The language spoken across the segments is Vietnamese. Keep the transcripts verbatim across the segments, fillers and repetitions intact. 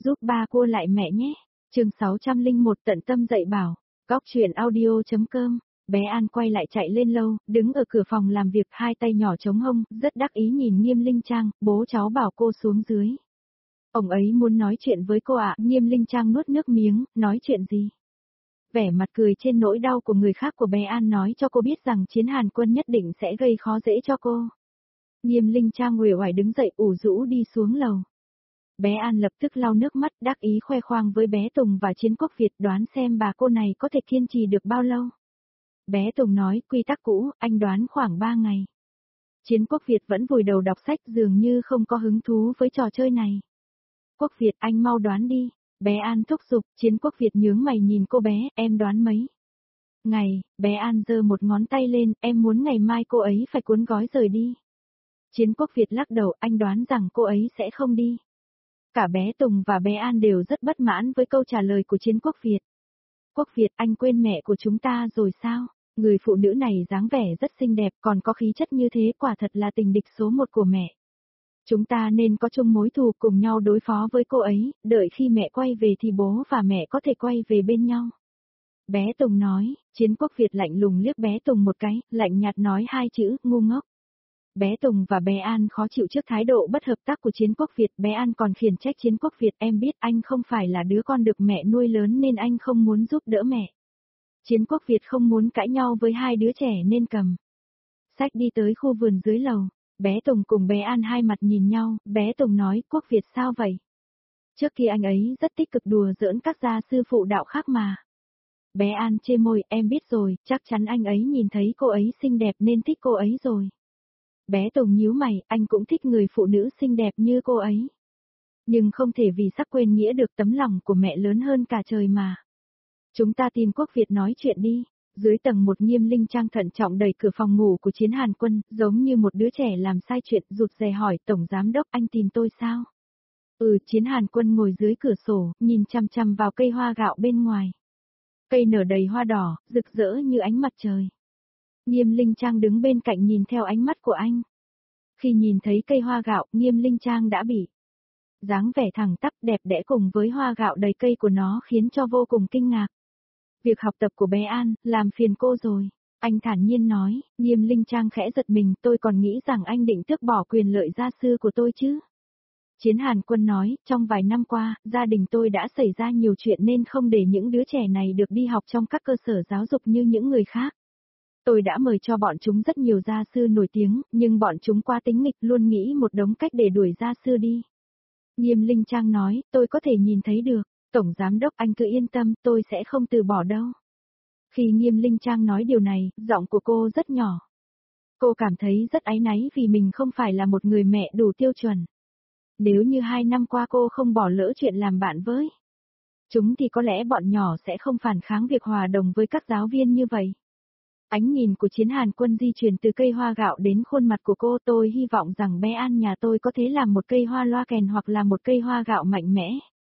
giúp ba cô lại mẹ nhé. Chương sáu trăm lẻ một tận tâm dạy bảo. Góc truyện audio.com. Bé An quay lại chạy lên lâu, đứng ở cửa phòng làm việc, hai tay nhỏ chống hông, rất đắc ý nhìn Nghiêm Linh Trang, bố cháu bảo cô xuống dưới. Ông ấy muốn nói chuyện với cô ạ. Nghiêm Linh Trang nuốt nước miếng, nói chuyện gì? Vẻ mặt cười trên nỗi đau của người khác của bé An nói cho cô biết rằng Chiến Hàn Quân nhất định sẽ gây khó dễ cho cô. Nghiêm Linh Trang uể oải đứng dậy ủ rũ đi xuống lầu. Bé An lập tức lau nước mắt đắc ý khoe khoang với bé Tùng và Chiến Quốc Việt đoán xem bà cô này có thể kiên trì được bao lâu. Bé Tùng nói quy tắc cũ, anh đoán khoảng ba ngày. Chiến Quốc Việt vẫn vùi đầu đọc sách dường như không có hứng thú với trò chơi này. Quốc Việt anh mau đoán đi. Bé An thúc giục. Chiến Quốc Việt nhướng mày nhìn cô bé, em đoán mấy? Ngày, bé An giơ một ngón tay lên, em muốn ngày mai cô ấy phải cuốn gói rời đi. Chiến Quốc Việt lắc đầu, anh đoán rằng cô ấy sẽ không đi. Cả bé Tùng và bé An đều rất bất mãn với câu trả lời của Chiến Quốc Việt. Quốc Việt anh quên mẹ của chúng ta rồi sao? Người phụ nữ này dáng vẻ rất xinh đẹp còn có khí chất như thế quả thật là tình địch số một của mẹ. Chúng ta nên có chung mối thù cùng nhau đối phó với cô ấy, đợi khi mẹ quay về thì bố và mẹ có thể quay về bên nhau. Bé Tùng nói. Chiến Quốc Việt lạnh lùng liếc bé Tùng một cái, lạnh nhạt nói hai chữ, ngu ngốc. Bé Tùng và bé An khó chịu trước thái độ bất hợp tác của Chiến Quốc Việt, bé An còn khiển trách Chiến Quốc Việt, em biết anh không phải là đứa con được mẹ nuôi lớn nên anh không muốn giúp đỡ mẹ. Chiến Quốc Việt không muốn cãi nhau với hai đứa trẻ nên cầm sách đi tới khu vườn dưới lầu. Bé Tùng cùng bé An hai mặt nhìn nhau, bé Tùng nói, Quốc Việt sao vậy? Trước kia anh ấy rất tích cực đùa giỡn các gia sư phụ đạo khác mà. Bé An chê môi, em biết rồi, chắc chắn anh ấy nhìn thấy cô ấy xinh đẹp nên thích cô ấy rồi. Bé Tùng nhíu mày, anh cũng thích người phụ nữ xinh đẹp như cô ấy. Nhưng không thể vì sắc quên nghĩa được tấm lòng của mẹ lớn hơn cả trời mà. Chúng ta tìm Quốc Việt nói chuyện đi. Dưới tầng một Nghiêm Linh Trang thận trọng đẩy cửa phòng ngủ của Chiến Hàn Quân, giống như một đứa trẻ làm sai chuyện, rụt rè hỏi Tổng Giám Đốc anh tìm tôi sao? Ừ, Chiến Hàn Quân ngồi dưới cửa sổ, nhìn chăm chăm vào cây hoa gạo bên ngoài. Cây nở đầy hoa đỏ, rực rỡ như ánh mặt trời. Nghiêm Linh Trang đứng bên cạnh nhìn theo ánh mắt của anh. Khi nhìn thấy cây hoa gạo, Nghiêm Linh Trang đã bị dáng vẻ thẳng tắp đẹp đẽ cùng với hoa gạo đầy cây của nó khiến cho vô cùng kinh ngạc. Việc học tập của bé An, làm phiền cô rồi. Anh thản nhiên nói. Nghiêm Linh Trang khẽ giật mình, tôi còn nghĩ rằng anh định tước bỏ quyền lợi gia sư của tôi chứ. Chiến Hàn Quân nói, trong vài năm qua, gia đình tôi đã xảy ra nhiều chuyện nên không để những đứa trẻ này được đi học trong các cơ sở giáo dục như những người khác. Tôi đã mời cho bọn chúng rất nhiều gia sư nổi tiếng, nhưng bọn chúng quá tính nghịch luôn nghĩ một đống cách để đuổi gia sư đi. Nghiêm Linh Trang nói, tôi có thể nhìn thấy được. Tổng Giám Đốc anh cứ yên tâm, tôi sẽ không từ bỏ đâu. Khi Nghiêm Linh Trang nói điều này, giọng của cô rất nhỏ. Cô cảm thấy rất áy náy vì mình không phải là một người mẹ đủ tiêu chuẩn. Nếu như hai năm qua cô không bỏ lỡ chuyện làm bạn với chúng thì có lẽ bọn nhỏ sẽ không phản kháng việc hòa đồng với các giáo viên như vậy. Ánh nhìn của Chiến Hàn Quân di chuyển từ cây hoa gạo đến khuôn mặt của cô, tôi hy vọng rằng bé An nhà tôi có thể làm một cây hoa loa kèn hoặc là một cây hoa gạo mạnh mẽ.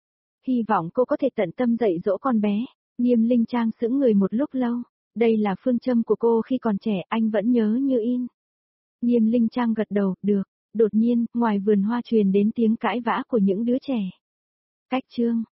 Hy vọng cô có thể tận tâm dạy dỗ con bé. Nghiêm Linh Trang sững người một lúc lâu. Đây là phương châm của cô khi còn trẻ, anh vẫn nhớ như in. Nghiêm Linh Trang gật đầu, được. Đột nhiên, ngoài vườn hoa truyền đến tiếng cãi vã của những đứa trẻ. Cách chương.